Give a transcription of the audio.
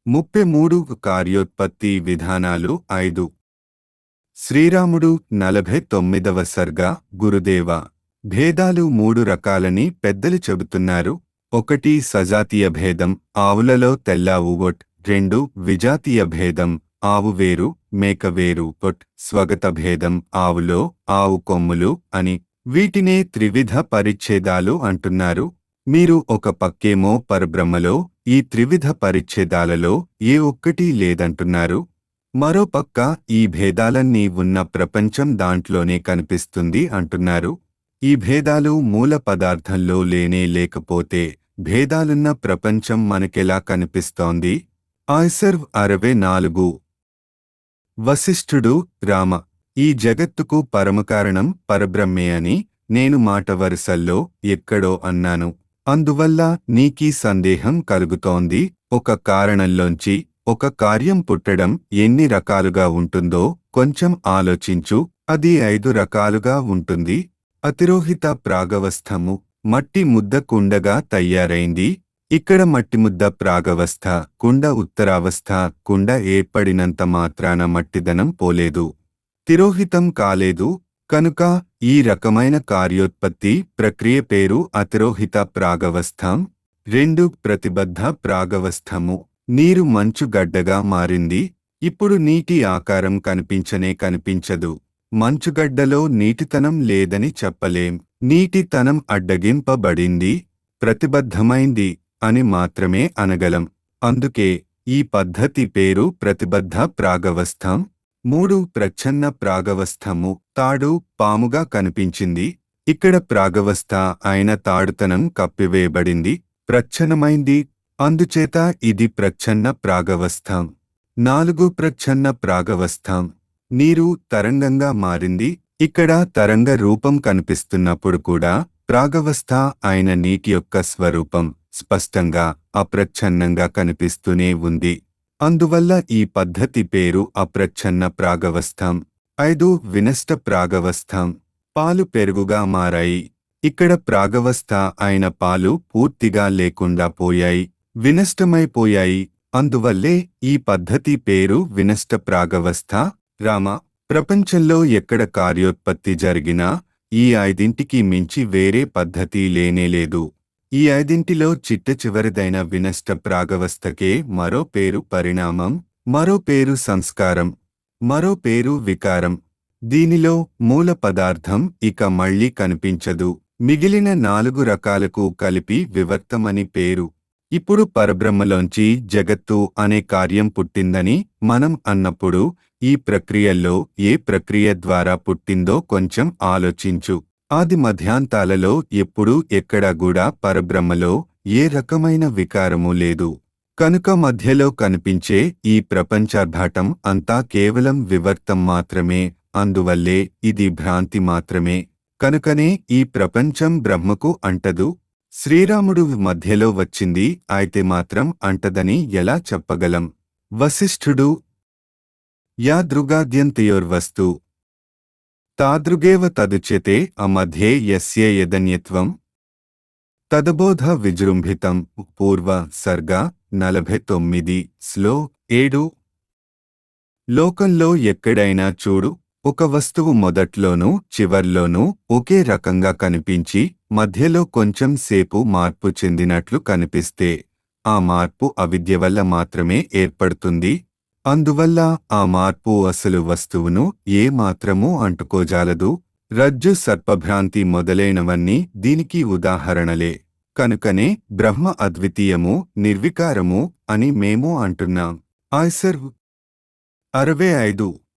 33 కార్యోత్పత్తి విధానాలు 5 శ్రీరాముడు 49వ సర్గ గురుదేవ భేదాలు 3 రకాలని పెద్దలు చెబుతున్నారు. 1 సజాతీయ భేదం ఆవులలో తెల్ల ఊగొట్. 2 విజాతీయ భేదం ఆవు వేరు మేక వేరు ఒట్. స్వగత భేదం ఆవులో ఆవు కొమ్ములు అని. వీటినే త్రివిధ పరిచ్ఛేదాలు అంటున్నారు. మీరు ఒక పక్కేమో పరబ్రహ్మలో ఈ త్రివిధ పరిచ్ఛేదాలలో ఏ ఒక్కటి లేదంటున్నారు. మరో పక్క ఈ భేదాలన్నీ ఉన్న ప్రపంచం దాంట్లోనే కనిపిస్తుంది అంటున్నారు. ఈ భేదాలు మూల పదార్థంలో లేనే లేకపోతే భేదాలున్న ప్రపంచం మనకెలా కనిపిస్తోంది? ఆయ్సర్వ్ 64 వశిష్ఠుడు రామ ఈ జగత్తుకు పరమకారణం పరబ్రహ్మే అని నేను మాట వరుసల్లో ఎక్కడో అన్నాను. అందువల్ల నీకీ సందేహం కలుగుతోంది. ఒక కారణంలోంచి ఒక కార్యం పుట్టడం ఎన్ని రకాలుగా ఉంటుందో కొంచెం ఆలోచించు. అది 5 రకాలుగా ఉంటుంది. అతిరోహిత ప్రాగవస్థము మట్టి ముద్ద కుండగా తయారైంది. ఇక్కడ మట్టిముద్ద ప్రాగవస్థ, కుండ ఉత్తరావస్థ. కుండ ఏర్పడినంత మాత్రాన మట్టిదనం పోలేదు, తిరోహితం కాలేదు. కనుక ఈ రకమైన కార్యోత్పత్తి ప్రక్రియ పేరు అతిరోహిత ప్రాగవస్థం. 2 ప్రతిబద్ధ ప్రాగవస్థము నీరు మంచు గడ్డగా మారింది. ఇప్పుడు నీటి ఆకారం కనిపించదు. మంచుగడ్డలో నీటితనం లేదని చెప్పలేం. నీటితనం అడ్డగింపబడింది, ప్రతిబద్ధమైంది అని మాత్రమే అనగలం. అందుకే ఈ పద్ధతి పేరు ప్రతిబద్ధ ప్రాగవస్థం. 3 ప్రచ్ఛన్న ప్రాగవస్థము తాడు పాముగా కనిపించింది. ఇక్కడ ప్రాగవస్థ అయిన తాడుతనం కప్పివేయబడింది, ప్రచ్ఛన్నమైంది. అందుచేత ఇది ప్రచ్ఛన్న ప్రాగవస్థం. 4 ప్రచ్ఛన్న ప్రాగవస్థం నీరు తరంగంగా మారింది. ఇక్కడ తరంగ రూపం కనిపిస్తున్నప్పుడు కూడా ప్రాగవస్థ అయిన నీటి యొక్క స్వరూపం స్పష్టంగా అప్రచ్ఛన్నంగా కనిపిస్తూనే ఉంది. అందువల్ల ఈ పద్ధతి పేరు అప్రచ్ఛన్న ప్రాగవస్థం. 5 వినష్ట ప్రాగవస్థం పాలు పెరుగుగా మారాయి. ఇక్కడ ప్రాగవస్థ అయిన పాలు పూర్తిగా లేకుండా పోయాయి, వినష్టమైపోయాయి. అందువల్లే ఈ పద్ధతి పేరు వినష్ట ప్రాగవస్థ. రామ ప్రపంచంలో ఎక్కడ కార్యోత్పత్తి జరిగినా ఈ 5ంటికి మించి వేరే పద్ధతి లేనేలేదు. ఈ 5ంటిలో చిట్టచివరిదైన వినష్ట ప్రాగవస్థకే మరో పేరు పరిణామం, మరో పేరు సంస్కారం, మరో పేరు వికారం. దీనిలో మూల పదార్థం ఇక మళ్ళీ కనిపించదు. మిగిలిన 4 రకాలకు కలిపి వివర్తమని పేరు. ఇప్పుడు పరబ్రహ్మలోంచి జగత్తు అనే కార్యం పుట్టిందని మనం అన్నప్పుడు ఈ ప్రక్రియల్లో ఏ ప్రక్రియ ద్వారా పుట్టిందో కొంచెం ఆలోచించు. ఆది మధ్యాంతాలలో ఎప్పుడూ ఎక్కడా కూడా పరబ్రహ్మలో ఏ రకమైన వికారమూ లేదు. కనుక మధ్యలో కనిపించే ఈ ప్రపంచార్భాటం అంతా కేవలం వివర్తం మాత్రమే. అందువల్లే ఇది భ్రాంతి మాత్రమే. కనుకనే ఈ ప్రపంచం బ్రహ్మకు అంటదు. శ్రీరాముడు మధ్యలో వచ్చింది అయితే మాత్రం అంటదని ఎలా చెప్పగలం? వశిష్ఠుడు యాదృగాద్యంతయోర్వస్తు తాదృగేవ తదుచ్యతే అమధ్యే యస్య యదన్యత్వం తదబోధ విజృంభితం. పూర్వ సర్గ 49 శ్లో 7 లోకంలో ఎక్కడైనా చూడు, ఒక వస్తువు మొదట్లోనూ చివర్లోనూ ఒకే రకంగా కనిపించి మధ్యలో కొంచెం సేపు మార్పు చెందినట్లు కనిపిస్తే ఆ మార్పు అవిద్య వల్ల మాత్రమే ఏర్పడుతుంది. అందువల్ల ఆ మార్పు అసలు వస్తువును ఏ మాత్రమూ అంటుకోజాలదు. రజ్జు సర్పభ్రాంతి మొదలైనవన్నీ దీనికి ఉదాహరణలే. కనుకనే బ్రహ్మ అద్వితీయము నిర్వికారము అని మేము అంటున్నాం. ఆయ్సర్వ్ 65